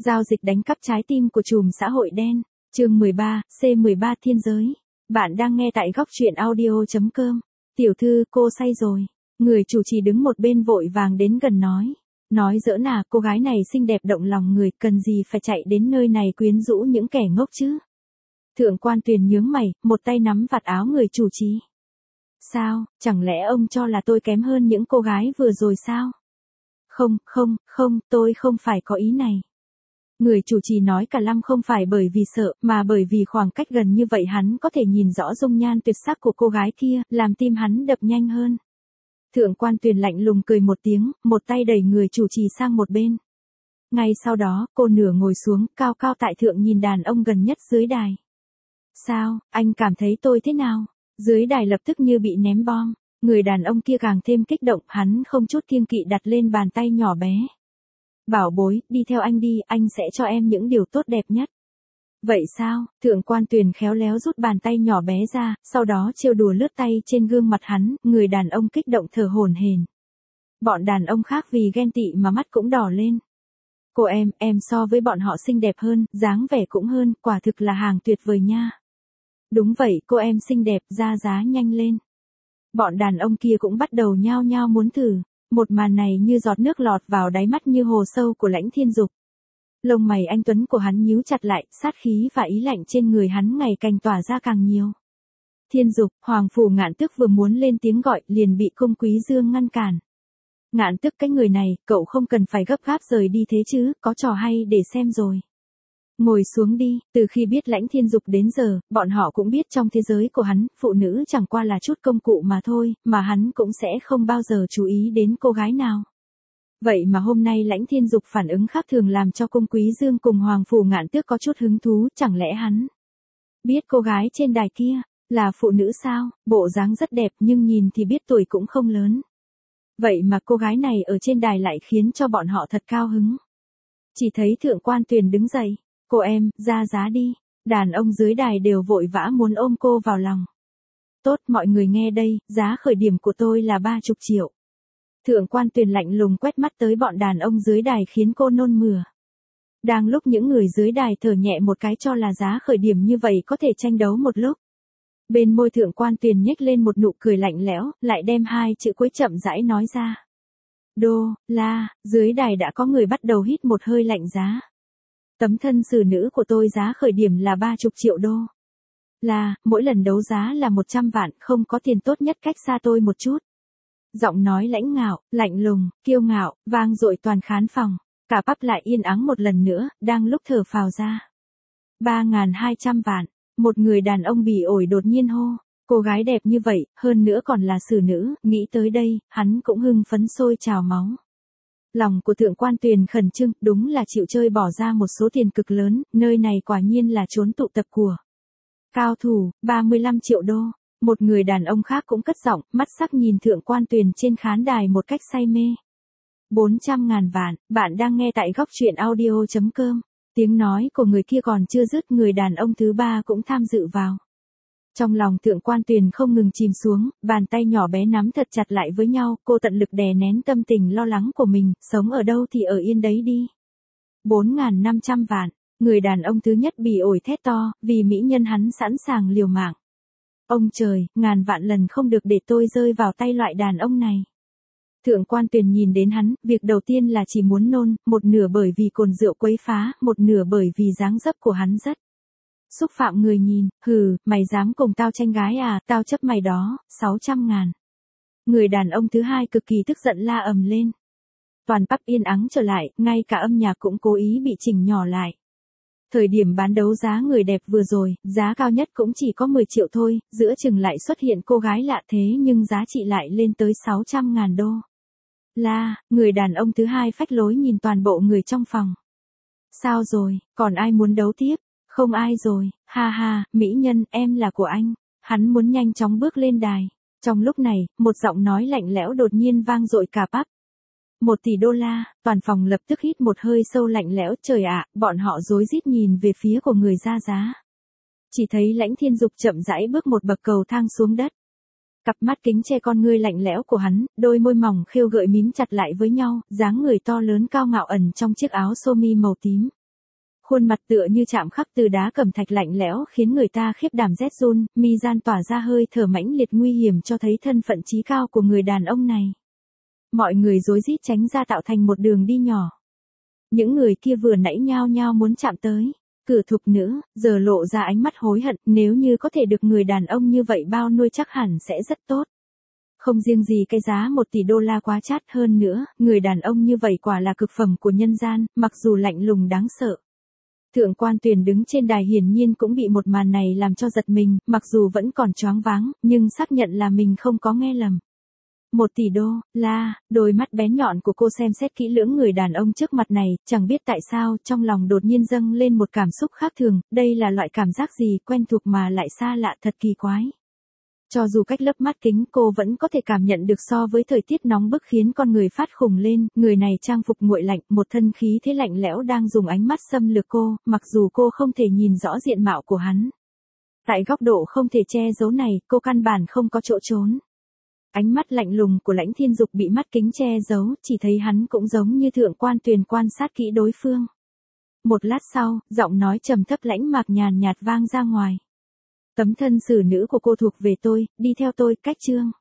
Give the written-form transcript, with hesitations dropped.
Giao dịch đánh cắp trái tim của trùm xã hội đen. Chương 13, C13 thiên giới. Bạn đang nghe tại góc truyện audio.com. Tiểu thư, cô say rồi. Người chủ trì đứng một bên vội vàng đến gần nói. Nói giỡn à, cô gái này xinh đẹp động lòng người, cần gì phải chạy đến nơi này quyến rũ những kẻ ngốc chứ. Thượng quan Tuyền nhướng mày, một tay nắm vạt áo người chủ trì. Sao, chẳng lẽ ông cho là tôi kém hơn những cô gái vừa rồi sao? Không, tôi không phải có ý này. Người chủ trì nói cả lăm không phải bởi vì sợ, mà bởi vì khoảng cách gần như vậy hắn có thể nhìn rõ dung nhan tuyệt sắc của cô gái kia, làm tim hắn đập nhanh hơn. Thượng quan Tuyền lạnh lùng cười một tiếng, một tay đẩy người chủ trì sang một bên. Ngay sau đó, cô nửa ngồi xuống, cao cao tại thượng nhìn đàn ông gần nhất dưới đài. Sao, anh cảm thấy tôi thế nào? Dưới đài lập tức như bị ném bom. Người đàn ông kia càng thêm kích động, hắn không chút kiêng kỵ đặt lên bàn tay nhỏ bé. Bảo bối, đi theo anh đi, anh sẽ cho em những điều tốt đẹp nhất. Vậy sao? Thượng quan Tuyền khéo léo rút bàn tay nhỏ bé ra, sau đó trêu đùa lướt tay trên gương mặt hắn, người đàn ông kích động thở hổn hển. Bọn đàn ông khác vì ghen tị mà mắt cũng đỏ lên. Cô em so với bọn họ xinh đẹp hơn, dáng vẻ cũng hơn, quả thực là hàng tuyệt vời nha. Đúng vậy, cô em xinh đẹp, ra giá nhanh lên. Bọn đàn ông kia cũng bắt đầu nhao nhao muốn thử. Một màn này như giọt nước lọt vào đáy mắt như hồ sâu của Lãnh Thiên Dục. Lông mày anh tuấn của hắn nhíu chặt lại, sát khí và ý lạnh trên người hắn ngày càng tỏa ra càng nhiều. Thiên Dục, Hoàng Phủ Ngạn Tước vừa muốn lên tiếng gọi, liền bị Cung Quý Dương ngăn cản. Ngạn Tước, cái người này, cậu không cần phải gấp gáp rời đi thế chứ, có trò hay để xem rồi. Ngồi xuống đi, từ khi biết Lãnh Thiên Dục đến giờ, bọn họ cũng biết trong thế giới của hắn, phụ nữ chẳng qua là chút công cụ mà thôi, mà hắn cũng sẽ không bao giờ chú ý đến cô gái nào. Vậy mà hôm nay Lãnh Thiên Dục phản ứng khác thường làm cho Cung Quý Dương cùng Hoàng Phủ Ngạn Tước có chút hứng thú, chẳng lẽ hắn biết cô gái trên đài kia là phụ nữ sao? Bộ dáng rất đẹp nhưng nhìn thì biết tuổi cũng không lớn. Vậy mà cô gái này ở trên đài lại khiến cho bọn họ thật cao hứng. Chỉ thấy Thượng quan Tuyền đứng dậy. Cô em, ra giá đi. Đàn ông dưới đài đều vội vã muốn ôm cô vào lòng. Tốt, mọi người nghe đây, giá khởi điểm của tôi là 30 triệu. Thượng quan Tuyền lạnh lùng quét mắt tới bọn đàn ông dưới đài khiến cô nôn mửa. Đang lúc những người dưới đài thở nhẹ một cái cho là giá khởi điểm như vậy có thể tranh đấu một lúc. Bên môi Thượng quan Tuyền nhếch lên một nụ cười lạnh lẽo, lại đem hai chữ cuối chậm rãi nói ra. Đô, la, dưới đài đã có người bắt đầu hít một hơi lạnh giá. Tấm thân xử nữ của tôi giá khởi điểm là 30 triệu đô. Là, mỗi lần đấu giá là 100 vạn, không có tiền tốt nhất cách xa tôi một chút. Giọng nói lãnh ngạo, lạnh lùng, kiêu ngạo, vang dội toàn khán phòng. Cả pub lại yên ắng một lần nữa, đang lúc thở phào ra. 3.200 vạn, một người đàn ông bỉ ổi đột nhiên hô. Cô gái đẹp như vậy, hơn nữa còn là xử nữ, nghĩ tới đây, hắn cũng hưng phấn sôi trào máu. Lòng của Thượng quan Tuyền khẩn trương, đúng là chịu chơi bỏ ra một số tiền cực lớn, nơi này quả nhiên là chốn tụ tập của cao thủ. 35 triệu đô. Một người đàn ông khác cũng cất giọng, mắt sắc nhìn Thượng quan Tuyền trên khán đài một cách say mê. 400.000 vạn, bạn đang nghe tại góc truyện audio.com. Tiếng nói của người kia còn chưa dứt, người đàn ông thứ ba cũng tham dự vào. Trong lòng Thượng quan Tuyền không ngừng chìm xuống, bàn tay nhỏ bé nắm thật chặt lại với nhau, cô tận lực đè nén tâm tình lo lắng của mình, sống ở đâu thì ở yên đấy đi. 4.500 vạn, người đàn ông thứ nhất bỉ ổi thét to, vì mỹ nhân hắn sẵn sàng liều mạng. Ông trời, ngàn vạn lần không được để tôi rơi vào tay loại đàn ông này. Thượng quan Tuyền nhìn đến hắn, việc đầu tiên là chỉ muốn nôn, một nửa bởi vì cồn rượu quấy phá, một nửa bởi vì dáng dấp của hắn rất xúc phạm người nhìn. Hừ, mày dám cùng tao tranh gái à, tao chấp mày đó, 600.000. Người đàn ông thứ hai cực kỳ tức giận la ầm lên. Toàn pub yên ắng trở lại, ngay cả âm nhạc cũng cố ý bị chỉnh nhỏ lại. Thời điểm bán đấu giá người đẹp vừa rồi, giá cao nhất cũng chỉ có 10 triệu thôi, giữa chừng lại xuất hiện cô gái lạ thế nhưng giá trị lại lên tới 600.000 đô. La, người đàn ông thứ hai phách lối nhìn toàn bộ người trong phòng. Sao rồi, còn ai muốn đấu tiếp? Không ai rồi, ha ha, mỹ nhân, em là của anh. Hắn muốn nhanh chóng bước lên đài. Trong lúc này, một giọng nói lạnh lẽo đột nhiên vang dội cả pub. 1 tỷ đô la, toàn phòng lập tức hít một hơi sâu lạnh lẽo. Trời ạ, bọn họ rối rít nhìn về phía của người ra giá. Chỉ thấy Lãnh Thiên Dục chậm rãi bước một bậc cầu thang xuống đất. Cặp mắt kính che con ngươi lạnh lẽo của hắn, đôi môi mỏng khêu gợi mím chặt lại với nhau, dáng người to lớn cao ngạo ẩn trong chiếc áo sơ mi màu tím. Khuôn mặt tựa như chạm khắc từ đá cẩm thạch lạnh lẽo khiến người ta khiếp đảm rét run, mi gian tỏa ra hơi thở mãnh liệt nguy hiểm cho thấy thân phận chí cao của người đàn ông này. Mọi người rối rít tránh ra tạo thành một đường đi nhỏ. Những người kia vừa nãy nhao nhao muốn chạm tới. Cửa thục nữ, giờ lộ ra ánh mắt hối hận, nếu như có thể được người đàn ông như vậy bao nuôi chắc hẳn sẽ rất tốt. Không riêng gì cái giá 1 tỷ đô la quá chát hơn nữa, người đàn ông như vậy quả là cực phẩm của nhân gian, mặc dù lạnh lùng đáng sợ. Thượng quan Tuyền đứng trên đài hiển nhiên cũng bị một màn này làm cho giật mình, mặc dù vẫn còn choáng váng, nhưng xác nhận là mình không có nghe lầm. 1 tỷ đô la, đôi mắt bén nhọn của cô xem xét kỹ lưỡng người đàn ông trước mặt này, chẳng biết tại sao trong lòng đột nhiên dâng lên một cảm xúc khác thường, đây là loại cảm giác gì quen thuộc mà lại xa lạ thật kỳ quái. Cho dù cách lớp mắt kính cô vẫn có thể cảm nhận được so với thời tiết nóng bức khiến con người phát khủng lên, người này trang phục nguội lạnh, một thân khí thế lạnh lẽo đang dùng ánh mắt xâm lược cô, mặc dù cô không thể nhìn rõ diện mạo của hắn. Tại góc độ không thể che giấu này, cô căn bản không có chỗ trốn. Ánh mắt lạnh lùng của Lãnh Thiên Dục bị mắt kính che giấu, chỉ thấy hắn cũng giống như Thượng quan Tuyền quan sát kỹ đối phương. Một lát sau, giọng nói trầm thấp lãnh mạc nhàn nhạt vang ra ngoài. Tấm thân xử nữ của cô thuộc về tôi, đi theo tôi, cách chương.